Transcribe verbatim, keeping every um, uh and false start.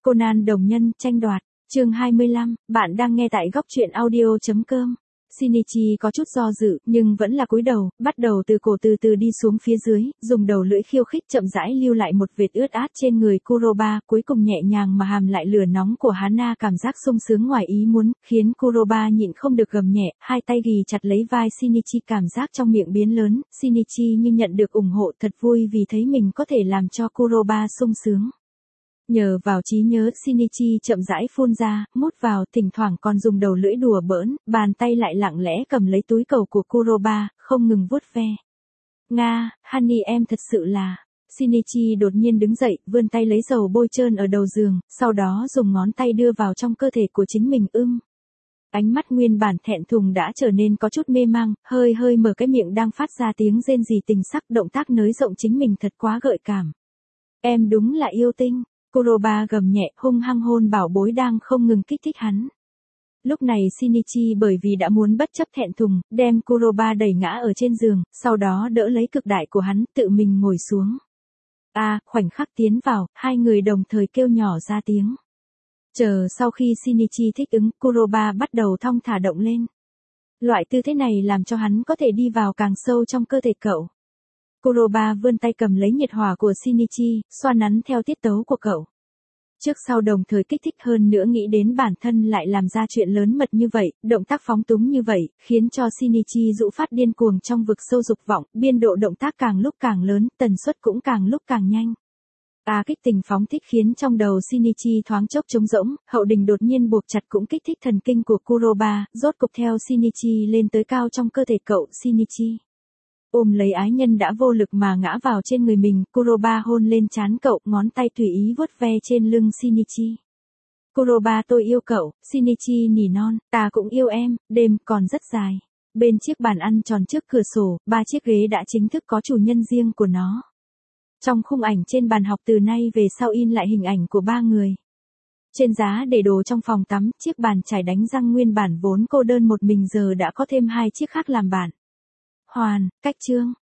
Conan đồng nhân, tranh đoạt, chương hai mươi lăm, bạn đang nghe tại góc truyện audio.com. Shinichi có chút do dự, nhưng vẫn là cúi đầu, bắt đầu từ cổ từ từ đi xuống phía dưới, dùng đầu lưỡi khiêu khích chậm rãi lưu lại một vệt ướt át trên người Kuroba, cuối cùng nhẹ nhàng mà hàm lại lửa nóng của Hana, cảm giác sung sướng ngoài ý muốn, khiến Kuroba nhịn không được gầm nhẹ, hai tay ghì chặt lấy vai Shinichi, cảm giác trong miệng biến lớn, Shinichi như nhận được ủng hộ, thật vui vì thấy mình có thể làm cho Kuroba sung sướng. Nhờ vào trí nhớ, Shinichi chậm rãi phun ra, mút vào, thỉnh thoảng còn dùng đầu lưỡi đùa bỡn, bàn tay lại lặng lẽ cầm lấy túi cầu của Kuroba, không ngừng vuốt ve. Nga, Honey em thật sự là... Shinichi đột nhiên đứng dậy, vươn tay lấy dầu bôi trơn ở đầu giường, sau đó dùng ngón tay đưa vào trong cơ thể của chính mình. Ưm. Ánh mắt nguyên bản thẹn thùng đã trở nên có chút mê mang, hơi hơi mở cái miệng đang phát ra tiếng rên rỉ tình sắc, động tác nới rộng chính mình thật quá gợi cảm. Em đúng là yêu tinh. Kuroba gầm nhẹ, hung hăng hôn bảo bối đang không ngừng kích thích hắn. Lúc này Shinichi bởi vì đã muốn bất chấp thẹn thùng, đem Kuroba đẩy ngã ở trên giường, sau đó đỡ lấy cực đại của hắn, tự mình ngồi xuống. A, à, khoảnh khắc tiến vào, hai người đồng thời kêu nhỏ ra tiếng. Chờ sau khi Shinichi thích ứng, Kuroba bắt đầu thong thả động lên. Loại tư thế này làm cho hắn có thể đi vào càng sâu trong cơ thể cậu. Kuroba vươn tay cầm lấy nhiệt hỏa của Shinichi, xoa nắn theo tiết tấu của cậu. Trước sau đồng thời kích thích, hơn nữa nghĩ đến bản thân lại làm ra chuyện lớn mật như vậy, động tác phóng túng như vậy, khiến cho Shinichi dụ phát điên cuồng trong vực sâu dục vọng, biên độ động tác càng lúc càng lớn, tần suất cũng càng lúc càng nhanh. À, kích tình phóng thích khiến trong đầu Shinichi thoáng chốc trống rỗng, hậu đình đột nhiên buộc chặt cũng kích thích thần kinh của Kuroba, rốt cục theo Shinichi lên tới cao trong cơ thể cậu. Shinichi ôm lấy ái nhân đã vô lực mà ngã vào trên người mình, Kuroba hôn lên trán cậu, ngón tay tùy ý vuốt ve trên lưng Shinichi. Kuroba tôi yêu cậu, Shinichi nỉ non, ta cũng yêu em, đêm còn rất dài. Bên chiếc bàn ăn tròn trước cửa sổ, ba chiếc ghế đã chính thức có chủ nhân riêng của nó. Trong khung ảnh trên bàn học từ nay về sau in lại hình ảnh của ba người. Trên giá để đồ trong phòng tắm, chiếc bàn chải đánh răng nguyên bản vốn cô đơn một mình giờ đã có thêm hai chiếc khác làm bạn. Hoàn, cách chương.